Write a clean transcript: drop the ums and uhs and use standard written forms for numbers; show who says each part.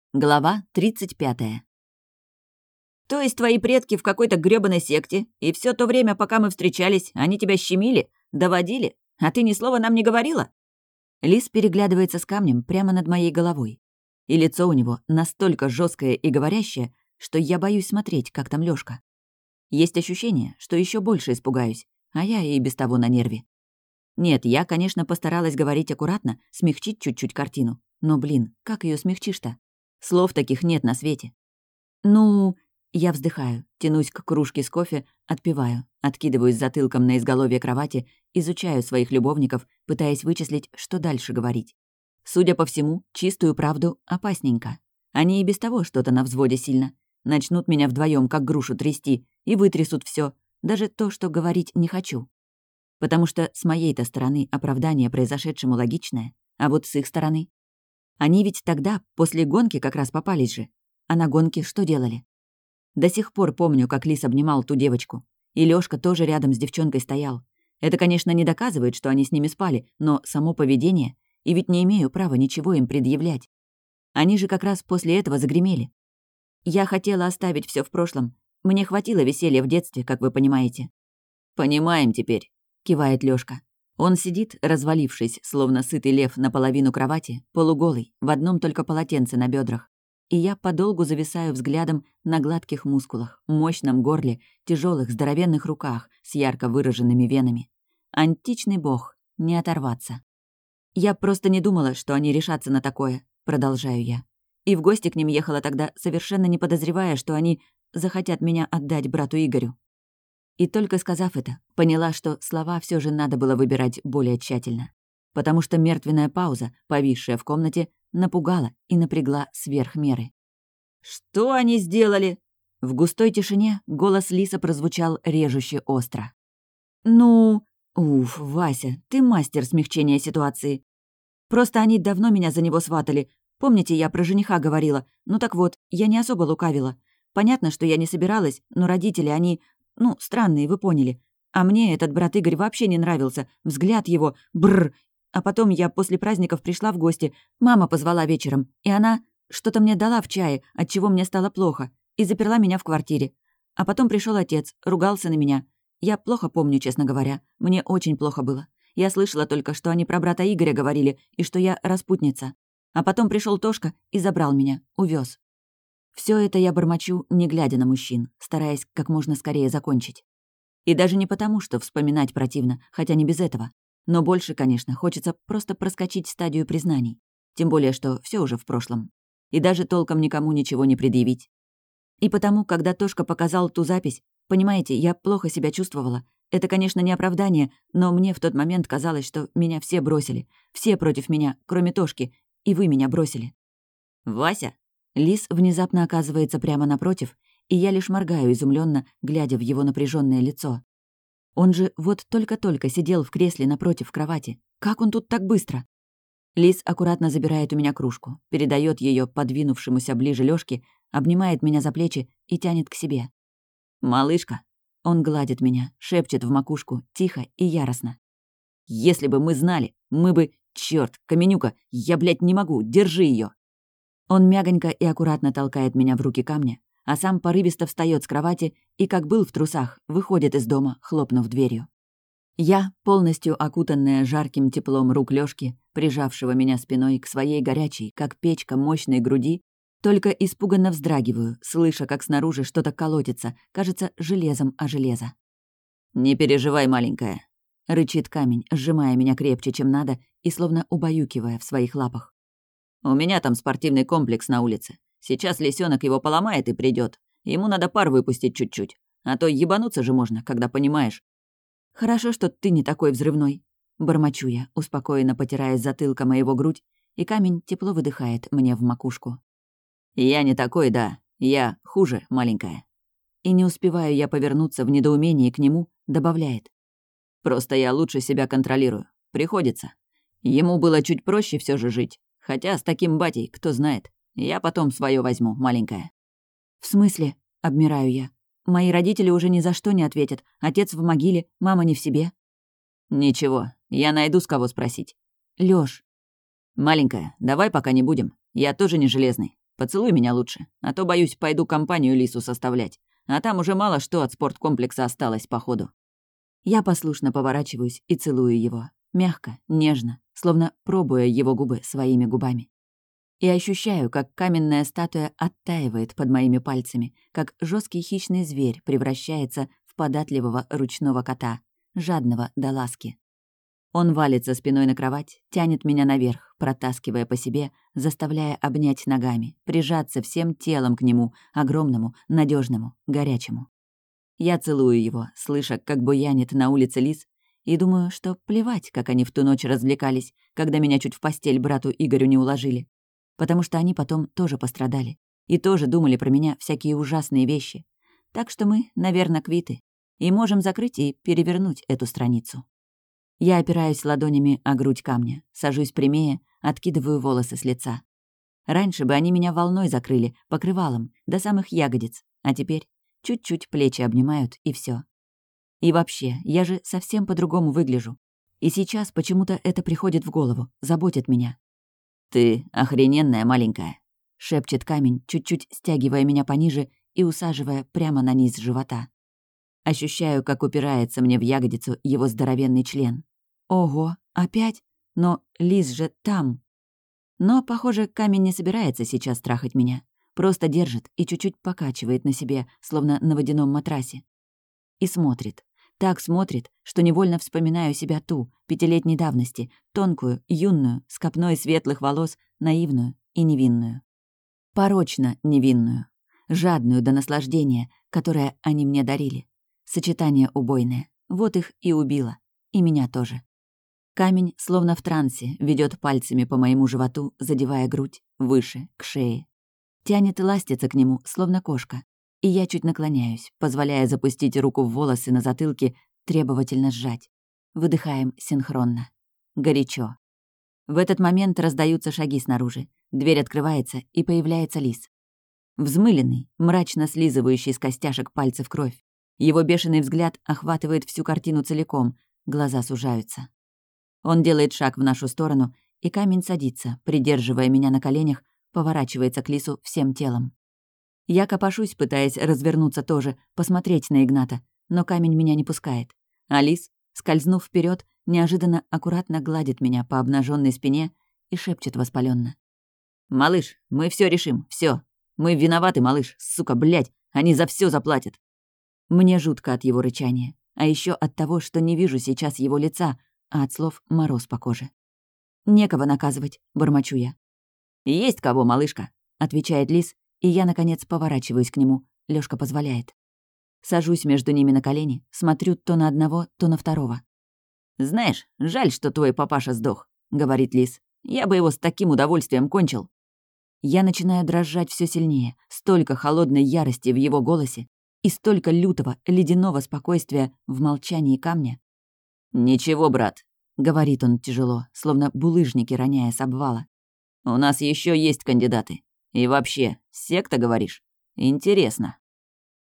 Speaker 1: Глава 35. «То есть твои предки в какой-то грёбаной секте, и все то время, пока мы встречались, они тебя щемили, доводили, а ты ни слова нам не говорила?» Лис переглядывается с камнем прямо над моей головой. И лицо у него настолько жесткое и говорящее, что я боюсь смотреть, как там Лёшка. Есть ощущение, что еще больше испугаюсь, а я и без того на нерве. Нет, я, конечно, постаралась говорить аккуратно, смягчить чуть-чуть картину. Но, блин, как ее смягчишь-то? Слов таких нет на свете. «Ну...» Я вздыхаю, тянусь к кружке с кофе, отпиваю, откидываюсь затылком на изголовье кровати, изучаю своих любовников, пытаясь вычислить, что дальше говорить. Судя по всему, чистую правду опасненько. Они и без того что-то на взводе сильно. Начнут меня вдвоем как грушу трясти, и вытрясут все, даже то, что говорить не хочу. Потому что с моей-то стороны оправдание произошедшему логичное, а вот с их стороны... Они ведь тогда, после гонки, как раз попались же. А на гонке что делали? До сих пор помню, как Лис обнимал ту девочку. И Лёшка тоже рядом с девчонкой стоял. Это, конечно, не доказывает, что они с ними спали, но само поведение... И ведь не имею права ничего им предъявлять. Они же как раз после этого загремели. Я хотела оставить все в прошлом. Мне хватило веселья в детстве, как вы понимаете. «Понимаем теперь», — кивает Лёшка. Он сидит, развалившись, словно сытый лев наполовину кровати, полуголый, в одном только полотенце на бедрах. И я подолгу зависаю взглядом на гладких мускулах, мощном горле, тяжелых здоровенных руках с ярко выраженными венами. Античный бог, не оторваться. «Я просто не думала, что они решатся на такое», — продолжаю я. И в гости к ним ехала тогда, совершенно не подозревая, что они захотят меня отдать брату Игорю. И только сказав это, поняла, что слова все же надо было выбирать более тщательно. Потому что мертвенная пауза, повисшая в комнате, напугала и напрягла сверх меры. «Что они сделали?» В густой тишине голос Лиса прозвучал режуще остро. «Ну...» «Уф, Вася, ты мастер смягчения ситуации. Просто они давно меня за него сватали. Помните, я про жениха говорила? Ну так вот, я не особо лукавила. Понятно, что я не собиралась, но родители, они... Ну, странные, вы поняли. А мне этот брат Игорь вообще не нравился. Взгляд его... Бррр. А потом я после праздников пришла в гости. Мама позвала вечером, и она что-то мне дала в чае, отчего мне стало плохо, и заперла меня в квартире. А потом пришел отец, ругался на меня. Я плохо помню, честно говоря. Мне очень плохо было. Я слышала только, что они про брата Игоря говорили, и что я распутница. А потом пришел Тошка и забрал меня, увез. Все это я бормочу, не глядя на мужчин, стараясь как можно скорее закончить. И даже не потому, что вспоминать противно, хотя не без этого. Но больше, конечно, хочется просто проскочить стадию признаний. Тем более, что все уже в прошлом. И даже толком никому ничего не предъявить. И потому, когда Тошка показал ту запись, понимаете, я плохо себя чувствовала. Это, конечно, не оправдание, но мне в тот момент казалось, что меня все бросили. Все против меня, кроме Тошки. И вы меня бросили. «Вася?» Лис внезапно оказывается прямо напротив, и я лишь моргаю изумленно, глядя в его напряженное лицо. Он же вот только-только сидел в кресле напротив кровати. Как он тут так быстро? Лис аккуратно забирает у меня кружку, передает ее подвинувшемуся ближе Лёшке, обнимает меня за плечи и тянет к себе. «Малышка!» Он гладит меня, шепчет в макушку, тихо и яростно. «Если бы мы знали, мы бы... Чёрт, Каменюка, я, блядь, не могу, держи её!» Он мягонько и аккуратно толкает меня в руки камня, а сам порывисто встаёт с кровати и, как был в трусах, выходит из дома, хлопнув дверью. Я, полностью окутанная жарким теплом рук Лёшки, прижавшего меня спиной к своей горячей, как печка, мощной груди, только испуганно вздрагиваю, слыша, как снаружи что-то колотится, кажется, железом о железо. «Не переживай, маленькая», — рычит камень, сжимая меня крепче, чем надо, и словно убаюкивая в своих лапах. «У меня там спортивный комплекс на улице. Сейчас лисёнок его поломает и придёт. Ему надо пар выпустить чуть-чуть. А то ебануться же можно, когда понимаешь». «Хорошо, что ты не такой взрывной», — бормочу я, успокоенно потирая затылком моего грудь, и камень тепло выдыхает мне в макушку. «Я не такой, да. Я хуже, маленькая». И не успеваю я повернуться в недоумении к нему, добавляет. «Просто я лучше себя контролирую. Приходится. Ему было чуть проще все же жить. Хотя с таким батей, кто знает. Я потом своё возьму, маленькая». «В смысле?» — обмираю я. «Мои родители уже ни за что не ответят. Отец в могиле, мама не в себе».
Speaker 2: «Ничего, я найду, с кого спросить».
Speaker 1: «Лёш».
Speaker 2: «Маленькая, давай пока не будем. Я тоже не железный. Поцелуй меня лучше, а то, боюсь, пойду компанию Лису составлять. А там уже мало что от спорткомплекса осталось, походу».
Speaker 1: Я послушно поворачиваюсь и целую его. Мягко, нежно, словно пробуя его губы своими губами. И ощущаю, как каменная статуя оттаивает под моими пальцами, как жесткий хищный зверь превращается в податливого ручного кота, жадного до ласки. Он валится спиной на кровать, тянет меня наверх, протаскивая по себе, заставляя обнять ногами, прижаться всем телом к нему, огромному, надежному, горячему. Я целую его, слыша, как буянит на улице лис, и думаю, что плевать, как они в ту ночь развлекались, когда меня чуть в постель брату Игорю не уложили. Потому что они потом тоже пострадали. И тоже думали про меня всякие ужасные вещи. Так что мы, наверное, квиты. И можем закрыть и перевернуть эту страницу. Я опираюсь ладонями о грудь камня, сажусь прямее, откидываю волосы с лица. Раньше бы они меня волной закрыли, покрывалом, до самых ягодиц. А теперь чуть-чуть плечи обнимают, и все. И вообще, я же совсем по-другому выгляжу. И сейчас почему-то это приходит в голову, заботит меня.
Speaker 2: «Ты охрененная маленькая»,
Speaker 1: — шепчет камень, чуть-чуть стягивая меня пониже и усаживая прямо на низ живота. Ощущаю, как упирается мне в ягодицу его здоровенный член. Ого, опять? Но лис же там. Но, похоже, камень не собирается сейчас трахать меня. Просто держит и чуть-чуть покачивает на себе, словно на водяном матрасе. И смотрит. Так смотрит, что невольно вспоминаю себя ту, 5-летней давности, тонкую, юную, с копной светлых волос, наивную и невинную. Порочно невинную. Жадную до наслаждения, которое они мне дарили. Сочетание убойное. Вот их и убило. И меня тоже. Камень, словно в трансе, ведет пальцами по моему животу, задевая грудь, выше, к шее. Тянет и ластится к нему, словно кошка. И я чуть наклоняюсь, позволяя запустить руку в волосы на затылке, требовательно сжать. Выдыхаем синхронно. Горячо. В этот момент раздаются шаги снаружи. Дверь открывается, и появляется лис. Взмыленный, мрачно слизывающий с костяшек пальцев кровь. Его бешеный взгляд охватывает всю картину целиком, глаза сужаются. Он делает шаг в нашу сторону, и камень садится, придерживая меня на коленях, поворачивается к лису всем телом. Я копошусь, пытаясь развернуться тоже, посмотреть на Игната, но камень меня не пускает. А лис, скользнув вперед, неожиданно аккуратно гладит меня по обнаженной спине и шепчет воспаленно:
Speaker 2: «Малыш, мы все решим, все. Мы виноваты, малыш, сука, блядь, они за все заплатят».
Speaker 1: Мне жутко от его рычания, а еще от того, что не вижу сейчас его лица, а от слов мороз по коже. «Некого наказывать», — бормочу я.
Speaker 2: «Есть кого, малышка»,
Speaker 1: — отвечает лис, и я, наконец, поворачиваюсь к нему. Лёшка позволяет. Сажусь между ними на колени, смотрю то на одного, то на второго.
Speaker 2: «Знаешь, жаль, что твой папаша сдох», — говорит лис. «Я бы его с таким удовольствием кончил».
Speaker 1: Я начинаю дрожать все сильнее, столько холодной ярости в его голосе и столько лютого, ледяного спокойствия в молчании камня.
Speaker 2: «Ничего, брат»,
Speaker 1: — говорит он тяжело, словно булыжники роняя с обвала.
Speaker 2: «У нас еще есть кандидаты. И вообще, секта, говоришь? Интересно».